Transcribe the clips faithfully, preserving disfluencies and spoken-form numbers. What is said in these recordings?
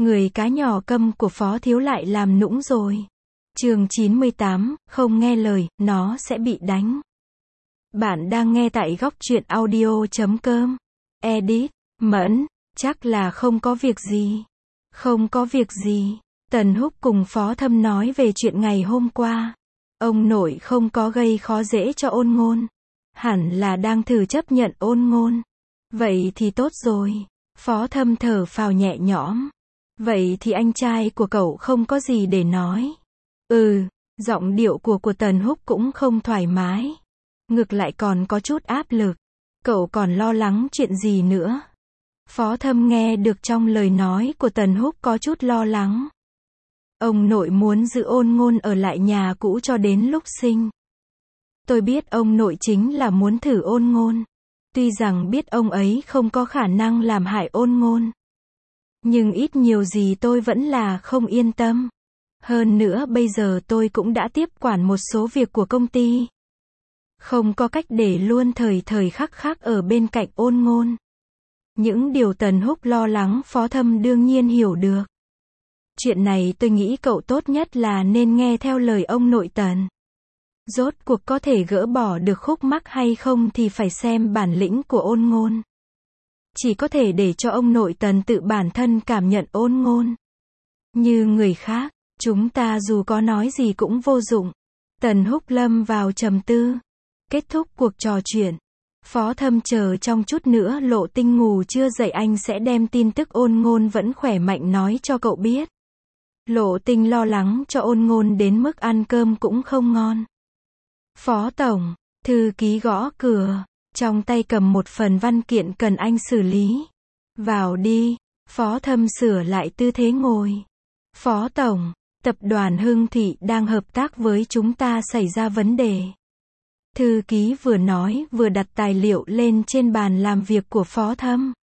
Người cá nhỏ câm của Phó Thiếu lại làm nũng rồi. Chương chín mươi tám, không nghe lời, nó sẽ bị đánh. Bạn đang nghe tại góc truyện audio chấm com. Edit, Mẫn, chắc là không có việc gì. Không có việc gì. Tần Húc cùng Phó Thâm nói về chuyện ngày hôm qua. Ông nội không có gây khó dễ cho Ôn Ngôn. Hẳn là đang thử chấp nhận Ôn Ngôn. Vậy thì tốt rồi. Phó Thâm thở phào nhẹ nhõm. Vậy thì anh trai của cậu không có gì để nói. Ừ, giọng điệu của của Tần Húc cũng không thoải mái. Ngược lại còn có chút áp lực. Cậu còn lo lắng chuyện gì nữa? Phó Thâm nghe được trong lời nói của Tần Húc có chút lo lắng. Ông nội muốn giữ Ôn Ngôn ở lại nhà cũ cho đến lúc sinh. Tôi biết ông nội chính là muốn thử Ôn Ngôn. Tuy rằng biết ông ấy không có khả năng làm hại Ôn Ngôn. Nhưng ít nhiều gì tôi vẫn là không yên tâm. Hơn nữa bây giờ tôi cũng đã tiếp quản một số việc của công ty. Không có cách để luôn thời thời khắc khắc ở bên cạnh Ôn Ngôn. Những điều Tần Húc lo lắng Phó Thâm đương nhiên hiểu được. Chuyện này tôi nghĩ cậu tốt nhất là nên nghe theo lời ông nội Tần. Rốt cuộc có thể gỡ bỏ được khúc mắc hay không thì phải xem bản lĩnh của Ôn Ngôn. Chỉ có thể để cho ông nội Tần tự bản thân cảm nhận Ôn Ngôn. Như người khác, chúng ta dù có nói gì cũng vô dụng. Tần Húc lâm vào trầm tư. Kết thúc cuộc trò chuyện. Phó Thâm chờ trong chút nữa Lộ Tinh ngủ chưa dậy anh sẽ đem tin tức Ôn Ngôn vẫn khỏe mạnh nói cho cậu biết. Lộ Tinh lo lắng cho Ôn Ngôn đến mức ăn cơm cũng không ngon. Phó Tổng, thư ký gõ cửa, trong tay cầm một phần văn kiện cần anh xử lý. Vào đi. Phó Thâm sửa lại tư thế ngồi. Phó Tổng, tập đoàn Hưng Thụy đang hợp tác với chúng ta xảy ra vấn đề. Thư ký vừa nói vừa đặt tài liệu lên trên bàn làm việc của Phó Thâm.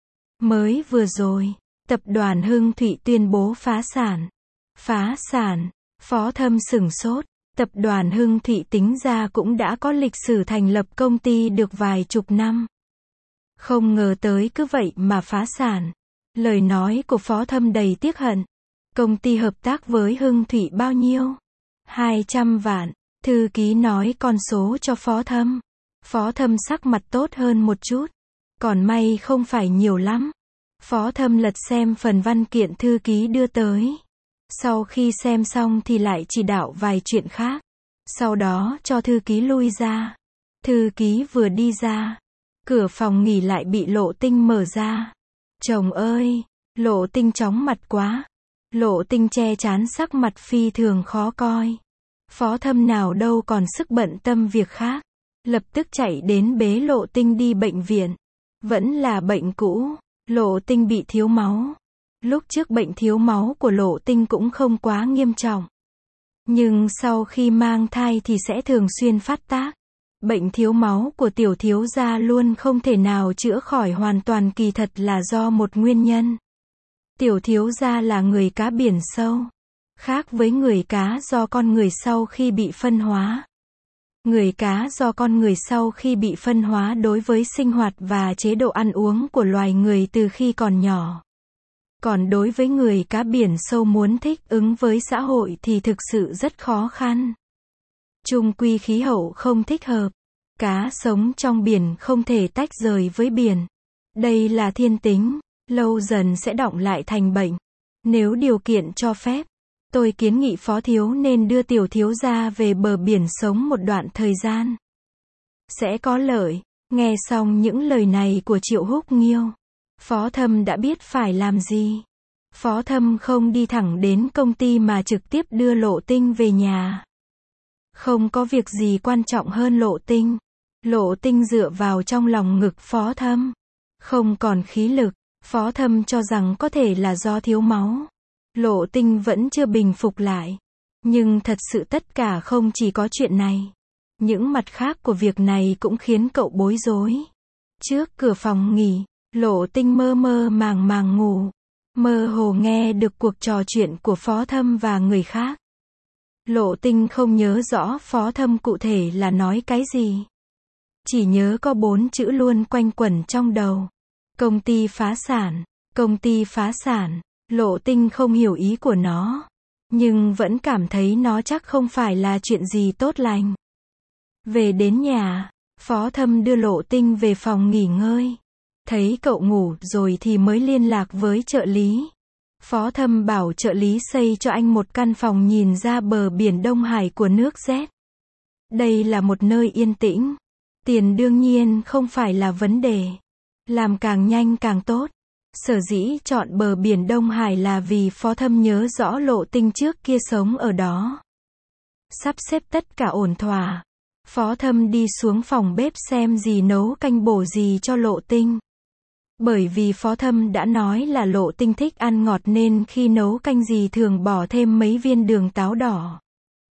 Mới vừa rồi, tập đoàn Hưng Thụy tuyên bố phá sản. Phá sản, Phó Thâm sửng sốt. Tập đoàn Hưng Thụy tính ra cũng đã có lịch sử thành lập công ty được vài chục năm. Không ngờ tới cứ vậy mà phá sản. Lời nói của Phó Thâm đầy tiếc hận. Công ty hợp tác với Hưng Thụy bao nhiêu? hai trăm vạn. Thư ký nói con số cho Phó Thâm. Phó Thâm sắc mặt tốt hơn một chút. Còn may không phải nhiều lắm. Phó Thâm lật xem phần văn kiện thư ký đưa tới. Sau khi xem xong thì lại chỉ đạo vài chuyện khác. Sau đó cho thư ký lui ra. Thư ký vừa đi ra. Cửa phòng nghỉ lại bị Lộ Tinh mở ra. Chồng ơi! Lộ Tinh chóng mặt quá. Lộ Tinh che chán sắc mặt phi thường khó coi. Phó Thâm nào đâu còn sức bận tâm việc khác. Lập tức chạy đến bế Lộ Tinh đi bệnh viện. Vẫn là bệnh cũ. Lộ Tinh bị thiếu máu. Lúc trước bệnh thiếu máu của Lộ Tinh cũng không quá nghiêm trọng. Nhưng sau khi mang thai thì sẽ thường xuyên phát tác. Bệnh thiếu máu của tiểu thiếu gia luôn không thể nào chữa khỏi hoàn toàn, kỳ thật là do một nguyên nhân. Tiểu thiếu gia là người cá biển sâu. Khác với người cá do con người sau khi bị phân hóa. Người cá do con người sau khi bị phân hóa đối với sinh hoạt và chế độ ăn uống của loài người từ khi còn nhỏ. Còn đối với người cá biển sâu muốn thích ứng với xã hội thì thực sự rất khó khăn. Chung quy khí hậu không thích hợp. Cá sống trong biển không thể tách rời với biển. Đây là thiên tính, lâu dần sẽ đọng lại thành bệnh. Nếu điều kiện cho phép, tôi kiến nghị Phó Thiếu nên đưa tiểu thiếu gia về bờ biển sống một đoạn thời gian. Sẽ có lợi. Nghe xong những lời này của Triệu Húc Nghiêu, Phó Thâm đã biết phải làm gì. Phó Thâm không đi thẳng đến công ty mà trực tiếp đưa Lộ Tinh về nhà. Không có việc gì quan trọng hơn Lộ Tinh. Lộ Tinh dựa vào trong lòng ngực Phó Thâm. Không còn khí lực. Phó Thâm cho rằng có thể là do thiếu máu. Lộ Tinh vẫn chưa bình phục lại. Nhưng thật sự tất cả không chỉ có chuyện này. Những mặt khác của việc này cũng khiến cậu bối rối. Trước cửa phòng nghỉ, Lộ Tinh mơ mơ màng màng ngủ. Mơ hồ nghe được cuộc trò chuyện của Phó Thâm và người khác. Lộ Tinh không nhớ rõ Phó Thâm cụ thể là nói cái gì. Chỉ nhớ có bốn chữ luôn quanh quẩn trong đầu. Công ty phá sản. Công ty phá sản. Lộ Tinh không hiểu ý của nó, nhưng vẫn cảm thấy nó chắc không phải là chuyện gì tốt lành. Về đến nhà, Phó Thâm đưa Lộ Tinh về phòng nghỉ ngơi. Thấy cậu ngủ rồi thì mới liên lạc với trợ lý. Phó Thâm bảo trợ lý xây cho anh một căn phòng nhìn ra bờ biển Đông Hải của nước Z. Đây là một nơi yên tĩnh. Tiền đương nhiên không phải là vấn đề. Làm càng nhanh càng tốt. Sở dĩ chọn bờ biển Đông Hải là vì Phó Thâm nhớ rõ Lộ Tinh trước kia sống ở đó. Sắp xếp tất cả ổn thỏa. Phó Thâm đi xuống phòng bếp xem gì nấu canh bổ gì cho Lộ Tinh. Bởi vì Phó Thâm đã nói là Lộ Tinh thích ăn ngọt nên khi nấu canh gì thường bỏ thêm mấy viên đường táo đỏ.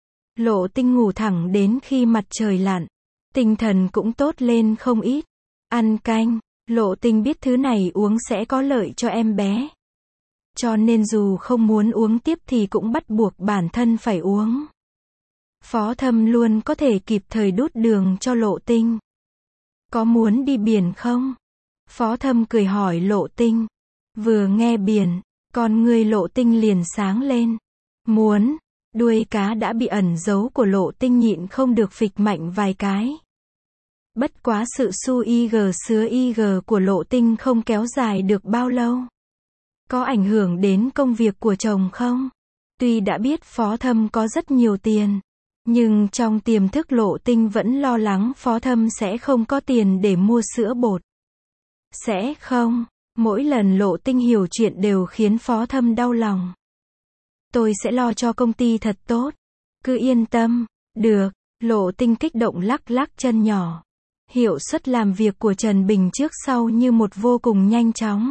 Lộ Tinh ngủ thẳng đến khi mặt trời lặn. Tinh thần cũng tốt lên không ít. Ăn canh, Lộ Tinh biết thứ này uống sẽ có lợi cho em bé. Cho nên dù không muốn uống tiếp thì cũng bắt buộc bản thân phải uống. Phó Thâm luôn có thể kịp thời đút đường cho Lộ Tinh. Có muốn đi biển không? Phó Thâm cười hỏi Lộ Tinh. Vừa nghe biển, con ngươi Lộ Tinh liền sáng lên. Muốn. Đuôi cá đã bị ẩn giấu của Lộ Tinh nhịn không được phịch mạnh vài cái. Bất quá sự su ig sứa ig của Lộ Tinh không kéo dài được bao lâu. Có ảnh hưởng đến công việc của chồng không? Tuy đã biết Phó Thâm có rất nhiều tiền, nhưng trong tiềm thức Lộ Tinh vẫn lo lắng Phó Thâm sẽ không có tiền để mua sữa bột. Sẽ không, mỗi lần Lộ Tinh hiểu chuyện đều khiến Phó Thâm đau lòng. Tôi sẽ lo cho công ty thật tốt. Cứ yên tâm. Được. Lộ Tinh kích động lắc lắc chân nhỏ. Hiệu suất làm việc của Trần Bình trước sau như một vô cùng nhanh chóng.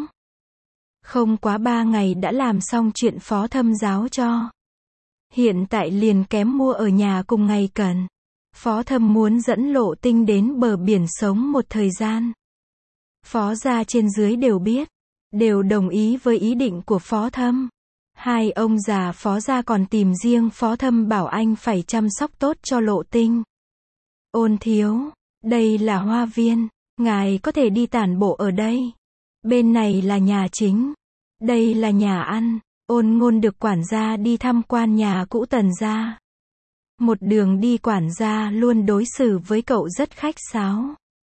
Không quá ba ngày đã làm xong chuyện Phó Thâm giáo cho. Hiện tại liền kém mua ở nhà cùng ngày cần. Phó Thâm muốn dẫn Lộ Tinh đến bờ biển sống một thời gian. Phó gia trên dưới đều biết. Đều đồng ý với ý định của Phó Thâm. Hai ông già Phó gia còn tìm riêng Phó Thâm bảo anh phải chăm sóc tốt cho Lộ Tinh. Ôn thiếu, đây là hoa viên, ngài có thể đi tản bộ ở đây. Bên này là nhà chính. Đây là nhà ăn. Ôn Ngôn được quản gia đi tham quan nhà cũ Tần gia. Một đường đi quản gia luôn đối xử với cậu rất khách sáo.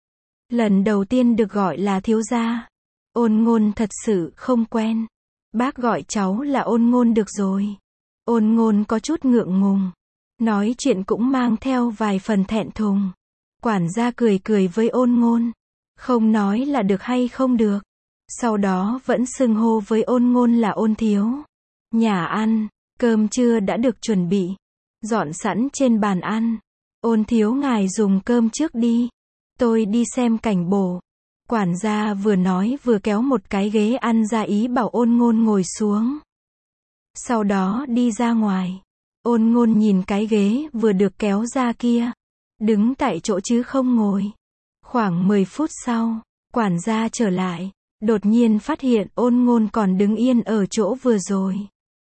Lần đầu tiên được gọi là thiếu gia. Ôn Ngôn thật sự không quen. Bác gọi cháu là Ôn Ngôn được rồi. Ôn Ngôn có chút ngượng ngùng. Nói chuyện cũng mang theo vài phần thẹn thùng. Quản gia cười cười với Ôn Ngôn. Không nói là được hay không được. Sau đó vẫn xưng hô với Ôn Ngôn là Ôn thiếu. Nhà ăn, cơm trưa đã được chuẩn bị. Dọn sẵn trên bàn ăn. Ôn thiếu ngài dùng cơm trước đi. Tôi đi xem cảnh bổ. Quản gia vừa nói vừa kéo một cái ghế ăn ra ý bảo Ôn Ngôn ngồi xuống. Sau đó đi ra ngoài. Ôn Ngôn nhìn cái ghế vừa được kéo ra kia. Đứng tại chỗ chứ không ngồi. Khoảng mười phút sau, quản gia trở lại. Đột nhiên phát hiện Ôn Ngôn còn đứng yên ở chỗ vừa rồi.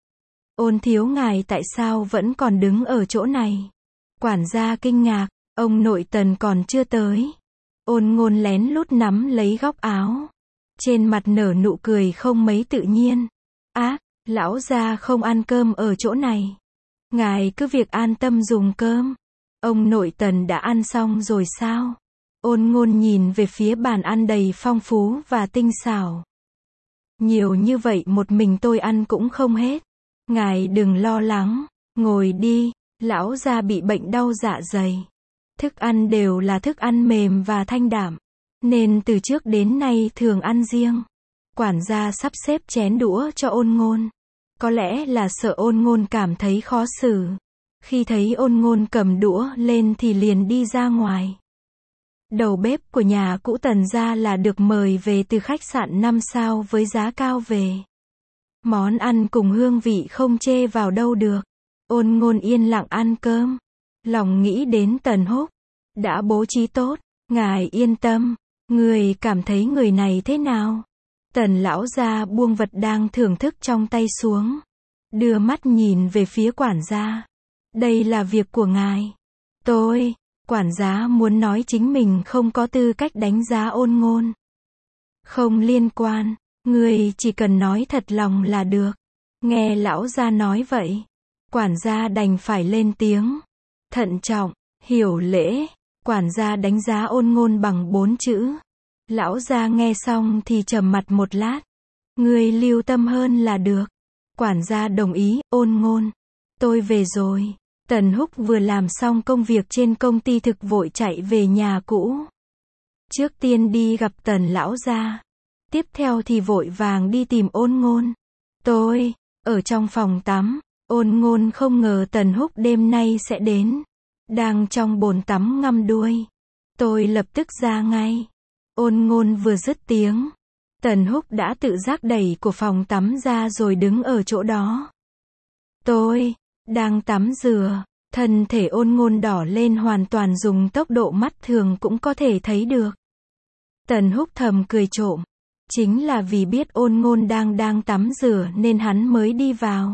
Ôn thiếu ngài tại sao vẫn còn đứng ở chỗ này? Quản gia kinh ngạc, ông nội Tần còn chưa tới. Ôn Ngôn lén lút nắm lấy góc áo. Trên mặt nở nụ cười không mấy tự nhiên. Á, lão gia không ăn cơm ở chỗ này. Ngài cứ việc an tâm dùng cơm. Ông nội Tần đã ăn xong rồi sao? Ôn Ngôn nhìn về phía bàn ăn đầy phong phú và tinh xảo. Nhiều như vậy một mình tôi ăn cũng không hết. Ngài đừng lo lắng, ngồi đi, lão gia bị bệnh đau dạ dày. Thức ăn đều là thức ăn mềm và thanh đạm, nên từ trước đến nay thường ăn riêng. Quản gia sắp xếp chén đũa cho Ôn Ngôn. Có lẽ là sợ Ôn Ngôn cảm thấy khó xử. Khi thấy Ôn Ngôn cầm đũa lên thì liền đi ra ngoài. Đầu bếp của nhà cũ Tần gia là được mời về từ khách sạn năm sao với giá cao về. Món ăn cùng hương vị không chê vào đâu được. Ôn Ngôn yên lặng ăn cơm. Lòng nghĩ đến Tần Húc. Đã bố trí tốt. Ngài yên tâm. Người cảm thấy người này thế nào? Tần lão gia buông vật đang thưởng thức trong tay xuống. Đưa mắt nhìn về phía quản gia. Đây là việc của ngài. Tôi, quản gia muốn nói chính mình không có tư cách đánh giá Ôn Ngôn. Không liên quan. Người chỉ cần nói thật lòng là được. Nghe lão gia nói vậy, quản gia đành phải lên tiếng. Thận trọng, hiểu lễ, quản gia đánh giá Ôn Ngôn bằng bốn chữ. Lão gia nghe xong thì trầm mặt một lát. Ngươi lưu tâm hơn là được. Quản gia đồng ý. Ôn Ngôn, tôi về rồi. Tần Húc vừa làm xong công việc trên công ty thực vội chạy về nhà cũ. Trước tiên đi gặp Tần lão gia. Tiếp theo thì vội vàng đi tìm Ôn Ngôn. Tôi, ở trong phòng tắm, Ôn Ngôn không ngờ Tần Húc đêm nay sẽ đến. Đang trong bồn tắm ngâm đuôi. Tôi lập tức ra ngay. Ôn Ngôn vừa dứt tiếng, Tần Húc đã tự giác đẩy của phòng tắm ra rồi đứng ở chỗ đó. Tôi đang tắm rửa, thân thể Ôn Ngôn đỏ lên hoàn toàn dùng tốc độ mắt thường cũng có thể thấy được. Tần Húc thầm cười trộm, chính là vì biết Ôn Ngôn đang đang tắm rửa nên hắn mới đi vào.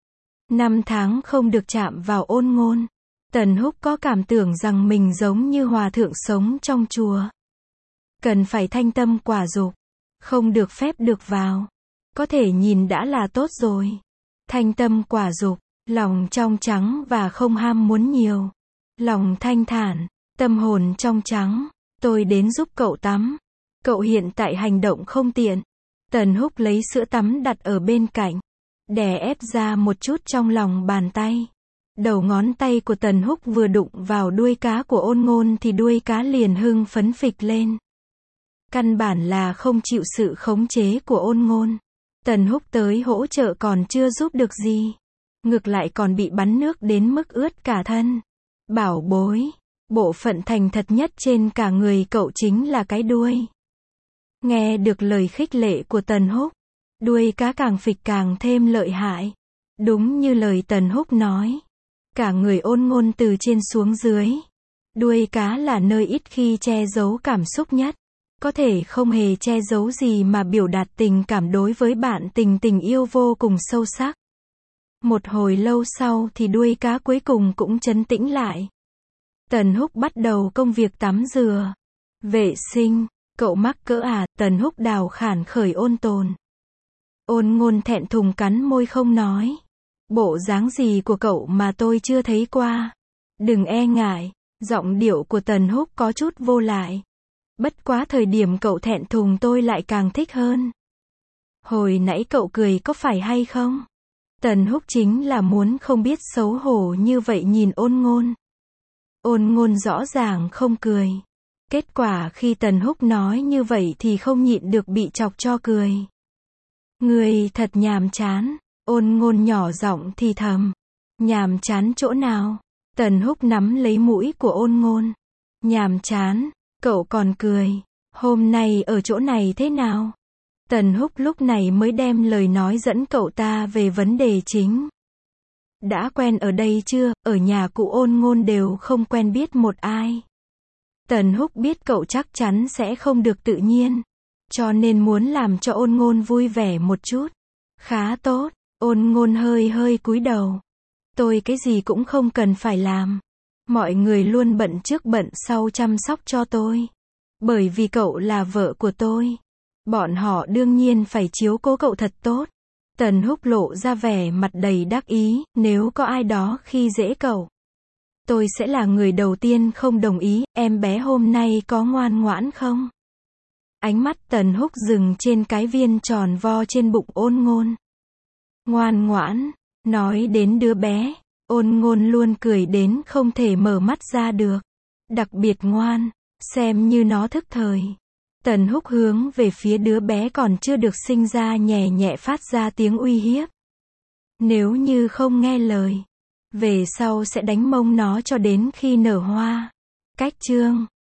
Năm tháng không được chạm vào Ôn Ngôn, Tần Húc có cảm tưởng rằng mình giống như hòa thượng sống trong chùa. Cần phải thanh tâm quả dục, không được phép được vào. Có thể nhìn đã là tốt rồi. Thanh tâm quả dục, lòng trong trắng và không ham muốn nhiều. Lòng thanh thản, tâm hồn trong trắng. Tôi đến giúp cậu tắm. Cậu hiện tại hành động không tiện. Tần Húc lấy sữa tắm đặt ở bên cạnh, đè ép ra một chút trong lòng bàn tay. Đầu ngón tay của Tần Húc vừa đụng vào đuôi cá của Ôn Ngôn thì đuôi cá liền hưng phấn phịch lên. Căn bản là không chịu sự khống chế của Ôn Ngôn. Tần Húc tới hỗ trợ còn chưa giúp được gì. Ngược lại còn bị bắn nước đến mức ướt cả thân. Bảo bối, bộ phận thành thật nhất trên cả người cậu chính là cái đuôi. Nghe được lời khích lệ của Tần Húc, đuôi cá càng phịch càng thêm lợi hại. Đúng như lời Tần Húc nói. Cả người Ôn Ngôn từ trên xuống dưới. Đuôi cá là nơi ít khi che giấu cảm xúc nhất. Có thể không hề che giấu gì mà biểu đạt tình cảm đối với bạn tình tình yêu vô cùng sâu sắc. Một hồi lâu sau thì đuôi cá cuối cùng cũng trấn tĩnh lại. Tần Húc bắt đầu công việc tắm rửa. Vệ sinh, cậu mắc cỡ à? Tần Húc đào khản khởi Ôn Tồn. Ôn Ngôn thẹn thùng cắn môi không nói. Bộ dáng gì của cậu mà tôi chưa thấy qua. Đừng e ngại. Giọng điệu của Tần Húc có chút vô lại. Bất quá thời điểm cậu thẹn thùng tôi lại càng thích hơn. Hồi nãy cậu cười có phải hay không? Tần Húc chính là muốn không biết xấu hổ như vậy nhìn Ôn Ngôn. Ôn Ngôn rõ ràng không cười. Kết quả khi Tần Húc nói như vậy thì không nhịn được bị chọc cho cười. Người thật nhàm chán. Ôn Ngôn nhỏ giọng thì thầm. Nhàm chán chỗ nào? Tần Húc nắm lấy mũi của Ôn Ngôn. Nhàm chán, cậu còn cười. Hôm nay ở chỗ này thế nào? Tần Húc lúc này mới đem lời nói dẫn cậu ta về vấn đề chính. Đã quen ở đây chưa? Ở nhà cụ Ôn Ngôn đều không quen biết một ai. Tần Húc biết cậu chắc chắn sẽ không được tự nhiên, cho nên muốn làm cho Ôn Ngôn vui vẻ một chút. Khá tốt. Ôn Ngôn hơi hơi cúi đầu. Tôi cái gì cũng không cần phải làm. Mọi người luôn bận trước bận sau chăm sóc cho tôi. Bởi vì cậu là vợ của tôi. Bọn họ đương nhiên phải chiếu cố cậu thật tốt. Tần Húc lộ ra vẻ mặt đầy đắc ý. Nếu có ai đó khi dễ cậu, tôi sẽ là người đầu tiên không đồng ý. Em bé hôm nay có ngoan ngoãn không? Ánh mắt Tần Húc dừng trên cái viên tròn vo trên bụng Ôn Ngôn. Ngoan ngoãn. Nói đến đứa bé, Ôn Ngôn luôn cười đến không thể mở mắt ra được. Đặc biệt ngoan, xem như nó thức thời. Tần Húc hướng về phía đứa bé còn chưa được sinh ra nhẹ nhẹ phát ra tiếng uy hiếp. Nếu như không nghe lời, về sau sẽ đánh mông nó cho đến khi nở hoa. Cách chương